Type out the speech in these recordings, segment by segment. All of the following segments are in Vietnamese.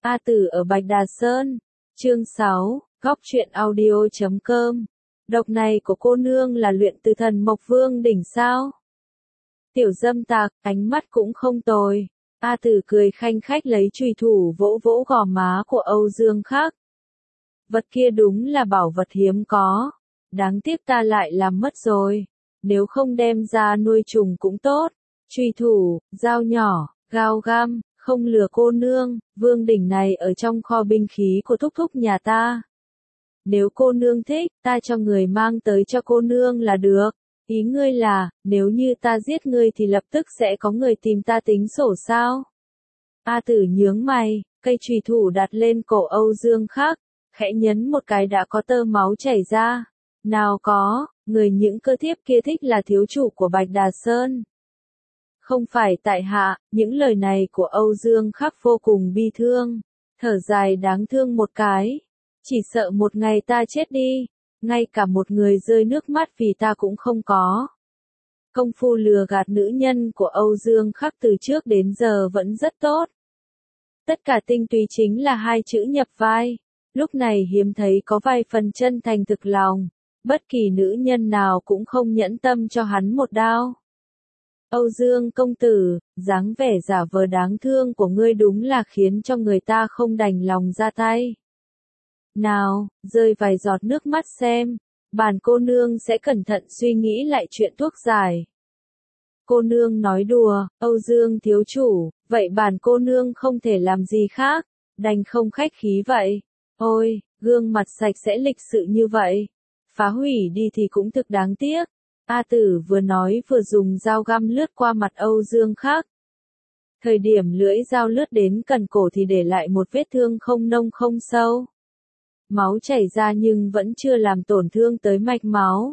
A Tử ở Bạch Đà Sơn. Chương 6, Góc truyện audio.com. Độc này của cô nương là luyện từ thần Mộc Vương đỉnh sao? Tiểu dâm tặc, ánh mắt cũng không tồi. A Tử cười khanh khách lấy chùy thủ vỗ vỗ gò má của Âu Dương Khắc. Vật kia đúng là bảo vật hiếm có. Đáng tiếc ta lại làm mất rồi. Nếu không đem ra nuôi trùng cũng tốt. Chùy thủ, dao nhỏ, gao găm, không lừa cô nương, vương đỉnh này ở trong kho binh khí của thúc thúc nhà ta. Nếu cô nương thích, ta cho người mang tới cho cô nương là được. Ý ngươi là, nếu như ta giết ngươi thì lập tức sẽ có người tìm ta tính sổ sao? A Tử nhướng mày, cây chùy thủ đặt lên cổ Âu Dương Khắc, khẽ nhấn một cái đã có tơ máu chảy ra. Nào có, người những cơ thiếp kia thích là thiếu chủ của Bạch Đà Sơn. Không phải tại hạ, những lời này của Âu Dương Khắc vô cùng bi thương, thở dài đáng thương một cái. Chỉ sợ một ngày ta chết đi, ngay cả một người rơi nước mắt vì ta cũng không có. Công phu lừa gạt nữ nhân của Âu Dương Khắc từ trước đến giờ vẫn rất tốt. Tất cả tinh túy chính là hai chữ nhập vai. Lúc này hiếm thấy có vài phần chân thành thực lòng. Bất kỳ nữ nhân nào cũng không nhẫn tâm cho hắn một đao. Âu Dương công tử, dáng vẻ giả vờ đáng thương của ngươi đúng là khiến cho người ta không đành lòng ra tay. Nào, rơi vài giọt nước mắt xem, bản cô nương sẽ cẩn thận suy nghĩ lại chuyện thuốc giải. Cô nương nói đùa, Âu Dương thiếu chủ, vậy bản cô nương không thể làm gì khác, đành không khách khí vậy. Ôi, gương mặt sạch sẽ lịch sự như vậy, phá hủy đi thì cũng thực đáng tiếc. A Tử vừa nói vừa dùng dao găm lướt qua mặt Âu Dương Khắc. Thời điểm lưỡi dao lướt đến cần cổ thì để lại một vết thương không nông không sâu. Máu chảy ra nhưng vẫn chưa làm tổn thương tới mạch máu.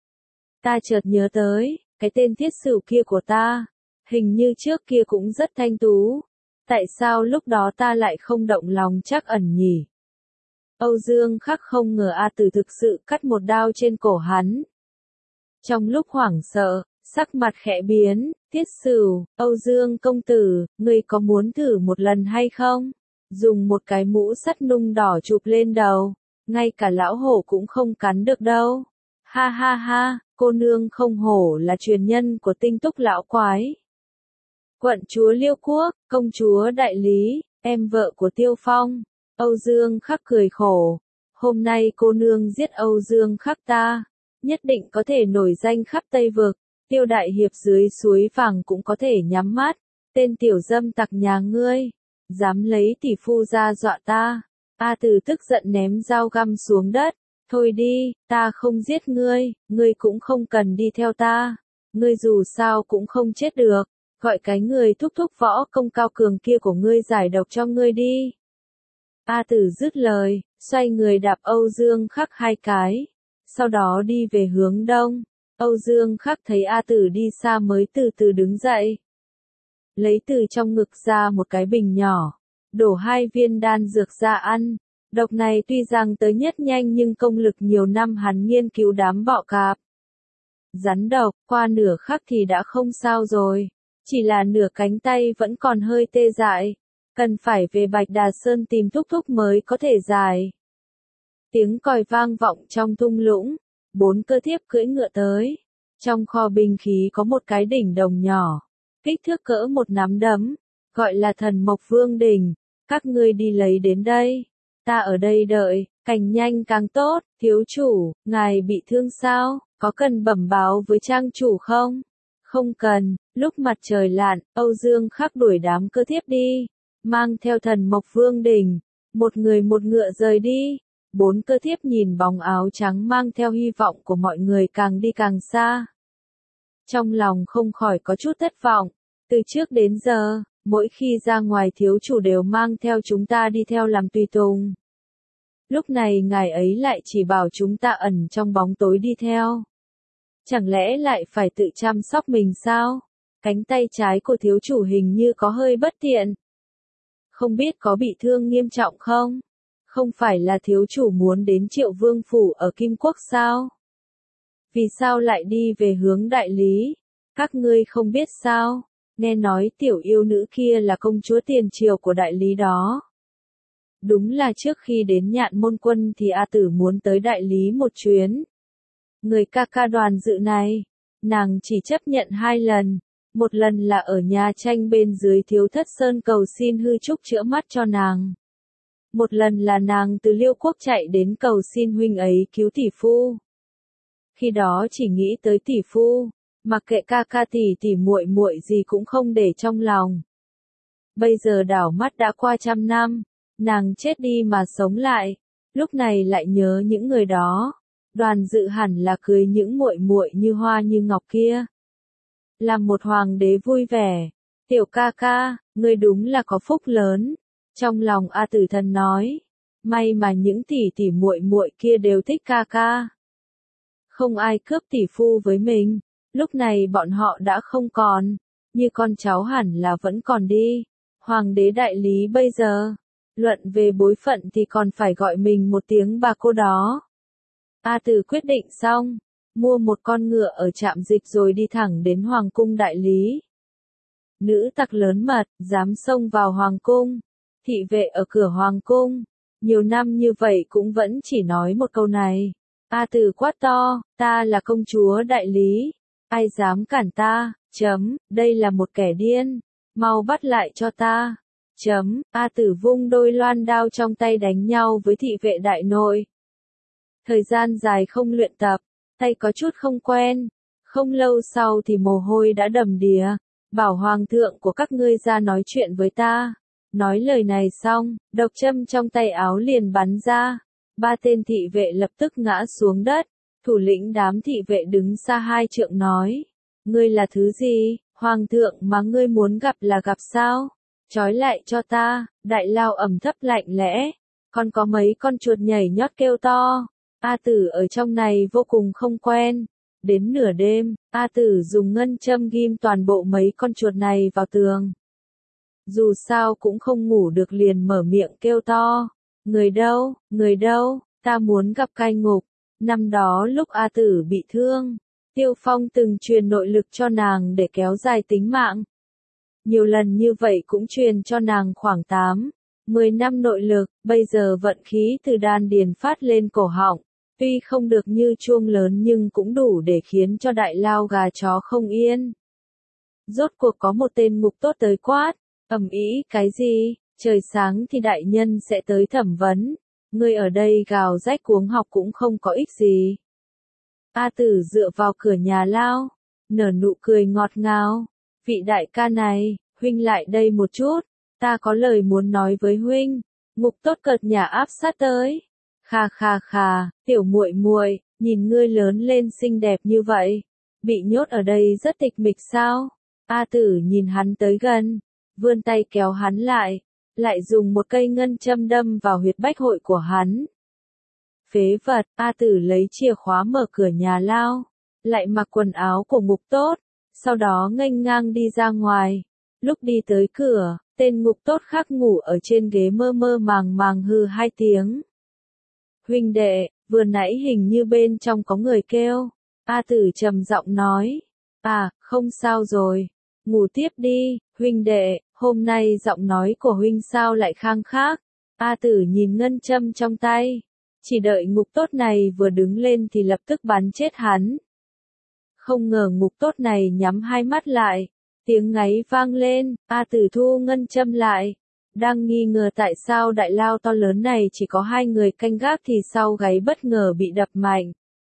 Ta chợt nhớ tới, cái tên thiết sửu kia của ta, hình như trước kia cũng rất thanh tú. Tại sao lúc đó ta lại không động lòng trắc ẩn nhỉ? Âu Dương Khắc không ngờ A Tử thực sự cắt một đao trên cổ hắn. Trong lúc hoảng sợ, sắc mặt khẽ biến, thiết sửu, Âu Dương công tử, ngươi có muốn thử một lần hay không? Dùng một cái mũ sắt nung đỏ chụp lên đầu, ngay cả lão hổ cũng không cắn được đâu. Ha ha ha, cô nương không hổ là truyền nhân của Tinh Túc lão quái. Quận chúa Liêu Quốc, công chúa Đại Lý, em vợ của Tiêu Phong. Âu Dương Khắc cười khổ. Hôm nay cô nương giết Âu Dương Khắc ta, nhất định có thể nổi danh khắp Tây Vực. Tiêu đại hiệp dưới suối vàng cũng có thể nhắm mắt. Tên tiểu dâm tặc nhà ngươi, dám lấy tỷ phu ra dọa ta. A Tử tức giận ném dao găm xuống đất. Thôi đi, ta không giết ngươi, ngươi cũng không cần đi theo ta. Ngươi dù sao cũng không chết được. Gọi cái người thúc thúc võ công cao cường kia của ngươi giải độc cho ngươi đi. A Tử dứt lời, xoay người đạp Âu Dương Khắc hai cái. Sau đó đi về hướng đông. Âu Dương Khắc thấy A Tử đi xa mới từ từ đứng dậy. Lấy từ trong ngực ra một cái bình nhỏ. Đổ 2 viên đan dược ra ăn. Độc này tuy rằng tới nhất nhanh nhưng công lực nhiều năm hắn nghiên cứu đám bọ cạp. Rắn độc, qua nửa khắc thì đã không sao rồi. Chỉ là nửa cánh tay vẫn còn hơi tê dại. Cần phải về Bạch Đà Sơn tìm thúc thúc mới có thể giải. Tiếng còi vang vọng trong thung lũng. 4 cơ thiếp cưỡi ngựa tới. Trong kho binh khí có một cái đỉnh đồng nhỏ. Kích thước cỡ một nắm đấm. Gọi là thần Mộc Vương đỉnh. Các ngươi đi lấy đến đây. Ta ở đây đợi, càng nhanh càng tốt. Thiếu chủ, ngài bị thương sao? Có cần bẩm báo với trang chủ không? Không cần. Lúc mặt trời lặn, Âu Dương Khắc đuổi đám cơ thiếp đi. Mang theo thần Mộc Vương đỉnh. Một người một ngựa rời đi. 4 cơ thiếp nhìn bóng áo trắng mang theo hy vọng của mọi người càng đi càng xa. Trong lòng không khỏi có chút thất vọng. Từ trước đến giờ, mỗi khi ra ngoài thiếu chủ đều mang theo chúng ta đi theo làm tùy tùng. Lúc này ngài ấy lại chỉ bảo chúng ta ẩn trong bóng tối đi theo. Chẳng lẽ lại phải tự chăm sóc mình sao? Cánh tay trái của thiếu chủ hình như có hơi bất tiện. Không biết có bị thương nghiêm trọng không? Không phải là thiếu chủ muốn đến Triệu Vương Phủ ở Kim Quốc sao? Vì sao lại đi về hướng Đại Lý? Các ngươi không biết sao? Nghe nói tiểu yêu nữ kia là công chúa tiền triều của Đại Lý đó. Đúng là trước khi đến Nhạn Môn Quân thì A Tử muốn tới đại lý một chuyến. Người ca ca Đoàn Dự này, nàng chỉ chấp nhận 2 lần. Một lần là ở nhà tranh bên dưới Thiếu Thất Sơn cầu xin hư trúc chữa mắt cho nàng. Một lần là nàng từ Liêu Quốc chạy đến cầu xin huynh ấy cứu tỷ phu. Khi đó chỉ nghĩ tới tỷ phu, mặc kệ ca ca tỷ muội muội gì cũng không để trong lòng. Bây giờ đảo mắt đã qua 100 năm, nàng chết đi mà sống lại, lúc này lại nhớ những người đó. Đoàn Dự hẳn là cưới những muội muội như hoa như ngọc kia. Làm một hoàng đế vui vẻ. Tiểu ca ca, ngươi đúng là có phúc lớn. Trong lòng A Tử Thần nói, may mà những tỷ muội muội kia đều thích ca ca. Không ai cướp tỷ phu với mình, lúc này bọn họ đã không còn, như con cháu hẳn là vẫn còn đi. Hoàng đế đại lý bây giờ, luận về bối phận thì còn phải gọi mình một tiếng bà cô đó. A Tử quyết định xong, mua một con ngựa ở trạm dịch rồi đi thẳng đến Hoàng cung đại lý. Nữ tặc lớn mật, dám xông vào Hoàng cung, thị vệ ở cửa Hoàng cung, nhiều năm như vậy cũng vẫn chỉ nói một câu này. A Tử quát to, ta là công chúa đại lý, ai dám cản ta, đây là một kẻ điên, mau bắt lại cho ta, A Tử vung đôi loan đao trong tay đánh nhau với thị vệ đại nội. Thời gian dài không luyện tập, tay có chút không quen, không lâu sau thì mồ hôi đã đầm đìa, bảo hoàng thượng của các ngươi ra nói chuyện với ta. Nói lời này xong, độc châm trong tay áo liền bắn ra, 3 tên thị vệ lập tức ngã xuống đất, thủ lĩnh đám thị vệ đứng xa 2 trượng nói, ngươi là thứ gì, hoàng thượng mà ngươi muốn gặp là gặp sao, trói lại cho ta, đại lao ẩm thấp lạnh lẽ, còn có mấy con chuột nhảy nhót kêu to. A Tử ở trong này vô cùng không quen. Đến nửa đêm, A Tử dùng ngân châm ghim toàn bộ mấy con chuột này vào tường. Dù sao cũng không ngủ được liền mở miệng kêu to. Người đâu, ta muốn gặp cai ngục. Năm đó lúc A Tử bị thương, Tiêu Phong từng truyền nội lực cho nàng để kéo dài tính mạng. Nhiều lần như vậy cũng truyền cho nàng khoảng 10 năm nội lực, bây giờ vận khí từ đan điền phát lên cổ họng. Tuy không được như chuông lớn nhưng cũng đủ để khiến cho đại lao gà chó không yên. Rốt cuộc có một tên ngục tốt tới quát, ầm ĩ cái gì, trời sáng thì đại nhân sẽ tới thẩm vấn, ngươi ở đây gào rách cuống học cũng không có ích gì. A Tử dựa vào cửa nhà lao, nở nụ cười ngọt ngào, vị đại ca này, huynh lại đây một chút, ta có lời muốn nói với huynh. Ngục tốt cợt nhả áp sát tới. Khà, tiểu muội muội, nhìn ngươi lớn lên xinh đẹp như vậy, bị nhốt ở đây rất tịch mịch sao? A Tử nhìn hắn tới gần, vươn tay kéo hắn lại dùng một cây ngân châm đâm vào huyệt bách hội của hắn. Phế vật, A Tử lấy chìa khóa mở cửa nhà lao, lại mặc quần áo của ngục tốt, sau đó nghênh ngang đi ra ngoài. Lúc đi tới cửa, tên ngục tốt khác ngủ ở trên ghế mơ màng hừ 2 tiếng. Huynh đệ, vừa nãy hình như bên trong có người kêu. A Tử trầm giọng nói. À, không sao rồi. Ngủ tiếp đi, huynh đệ, hôm nay giọng nói của huynh sao lại khang khác. A Tử nhìn ngân châm trong tay. Chỉ đợi ngục tốt này vừa đứng lên thì lập tức bắn chết hắn. Không ngờ ngục tốt này nhắm 2 mắt lại. Tiếng ngáy vang lên, A Tử thu ngân châm lại. Đang nghi ngờ tại sao đại lao to lớn này chỉ có 2 người canh gác thì sau gáy bất ngờ bị đập mạnh.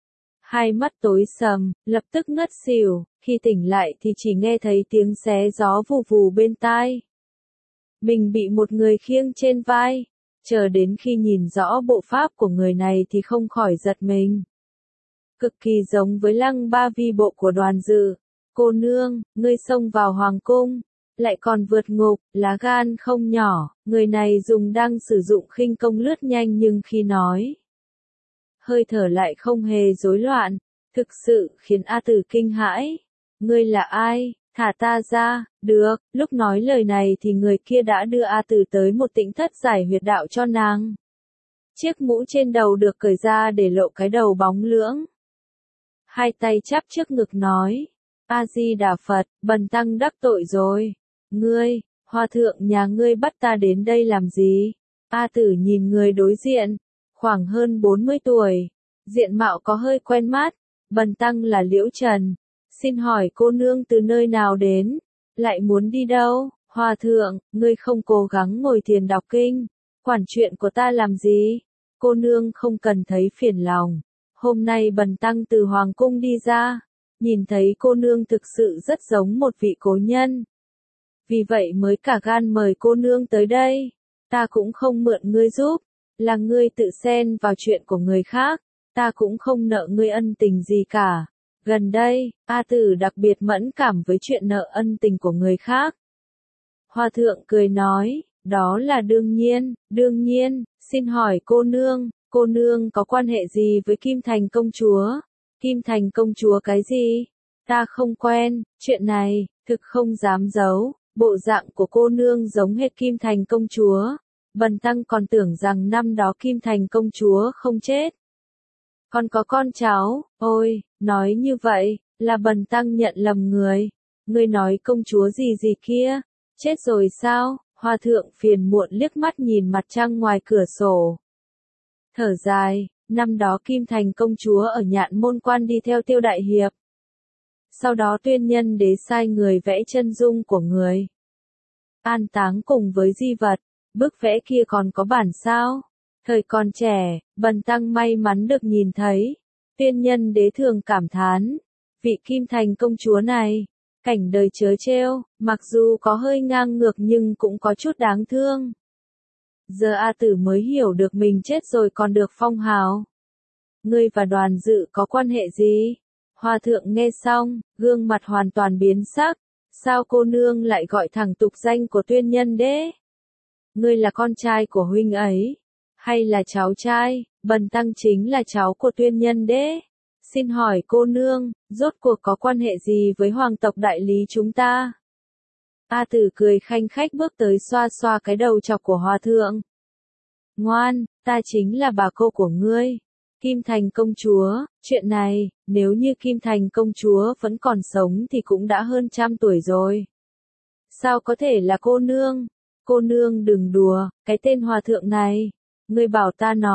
2 mắt tối sầm, lập tức ngất xỉu, khi tỉnh lại thì chỉ nghe thấy tiếng xé gió vù vù bên tai. Mình bị một người khiêng trên vai, chờ đến khi nhìn rõ bộ pháp của người này thì không khỏi giật mình. Cực kỳ giống với Lăng Ba Vi bộ của Đoàn Dự. Cô nương, ngươi xông vào hoàng cung, lại còn vượt ngục, lá gan không nhỏ, người này đang sử dụng khinh công lướt nhanh nhưng khi nói, hơi thở lại không hề rối loạn, thực sự khiến A Tử kinh hãi. Ngươi là ai? Thả ta ra. Được, lúc nói lời này thì người kia đã đưa A Tử tới một tĩnh thất giải huyệt đạo cho nàng. Chiếc mũ trên đầu được cởi ra để lộ cái đầu bóng lưỡng. 2 tay chắp trước ngực nói, A-di-đà Phật, bần tăng đắc tội rồi. Ngươi, hòa thượng nhà ngươi bắt ta đến đây làm gì? A Tử nhìn người đối diện, khoảng hơn 40 tuổi, diện mạo có hơi quen mắt, bần tăng là Liễu Trần, xin hỏi cô nương từ nơi nào đến, lại muốn đi đâu? Hòa thượng, ngươi không cố gắng ngồi thiền đọc kinh, quản chuyện của ta làm gì? Cô nương không cần thấy phiền lòng. Hôm nay bần tăng từ Hoàng cung đi ra, nhìn thấy cô nương thực sự rất giống một vị cố nhân. Vì vậy mới cả gan mời cô nương tới đây. Ta cũng không mượn ngươi giúp, là ngươi tự xen vào chuyện của người khác, ta cũng không nợ ngươi ân tình gì cả. Gần đây, A Tử đặc biệt mẫn cảm với chuyện nợ ân tình của người khác. Hòa thượng cười nói, đó là đương nhiên, xin hỏi cô nương có quan hệ gì với Kim Thành công chúa? Kim Thành công chúa cái gì? Ta không quen, chuyện này, thực không dám giấu, bộ dạng của cô nương giống hệt Kim Thành công chúa. Bần tăng còn tưởng rằng năm đó Kim Thành công chúa không chết. Còn có con cháu, ôi, nói như vậy, là bần tăng nhận lầm người. Ngươi nói công chúa gì gì kia, chết rồi sao? Hòa thượng phiền muộn liếc mắt nhìn mặt trăng ngoài cửa sổ. Thở dài, năm đó Kim Thành công chúa ở Nhạn Môn Quan đi theo Tiêu Đại Hiệp. Sau đó Tuyên Nhân Đế sai người vẽ chân dung của người. An táng cùng với di vật, bức vẽ kia còn có bản sao? Thời còn trẻ, bần tăng may mắn được nhìn thấy. Tuyên Nhân Đế thường cảm thán, vị Kim Thành công chúa này, cảnh đời trớ trêu, mặc dù có hơi ngang ngược nhưng cũng có chút đáng thương. Giờ A Tử mới hiểu được mình chết rồi còn được phong hào. Ngươi và Đoàn Dự có quan hệ gì? Hòa thượng nghe xong, gương mặt hoàn toàn biến sắc. Sao cô nương lại gọi thẳng tục danh của Tuyên Nhân Đế? Ngươi là con trai của huynh ấy, hay là cháu trai? Bần tăng chính là cháu của Tuyên Nhân Đế. Xin hỏi cô nương, rốt cuộc có quan hệ gì với hoàng tộc đại lý chúng ta? A Tử cười khanh khách bước tới xoa xoa cái đầu chọc của hòa thượng. Ngoan, ta chính là bà cô của ngươi. Kim Thành công chúa, chuyện này, nếu như Kim Thành công chúa vẫn còn sống thì cũng đã hơn 100 tuổi rồi. Sao có thể là cô nương? Cô nương đừng đùa, cái tên hòa thượng này. Ngươi bảo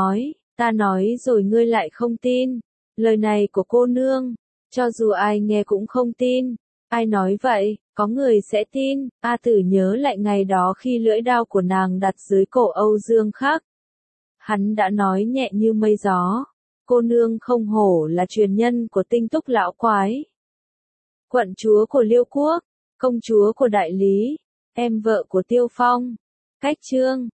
ta nói rồi ngươi lại không tin. Lời này của cô nương, cho dù ai nghe cũng không tin. Ai nói vậy, có người sẽ tin. A Tử nhớ lại ngày đó khi lưỡi đao của nàng đặt dưới cổ Âu Dương Khắc. Hắn đã nói nhẹ như mây gió. Cô nương không hổ là truyền nhân của Tinh Túc lão quái. Quận chúa của Liêu Quốc, công chúa của Đại Lý, em vợ của Tiêu Phong. Cách chương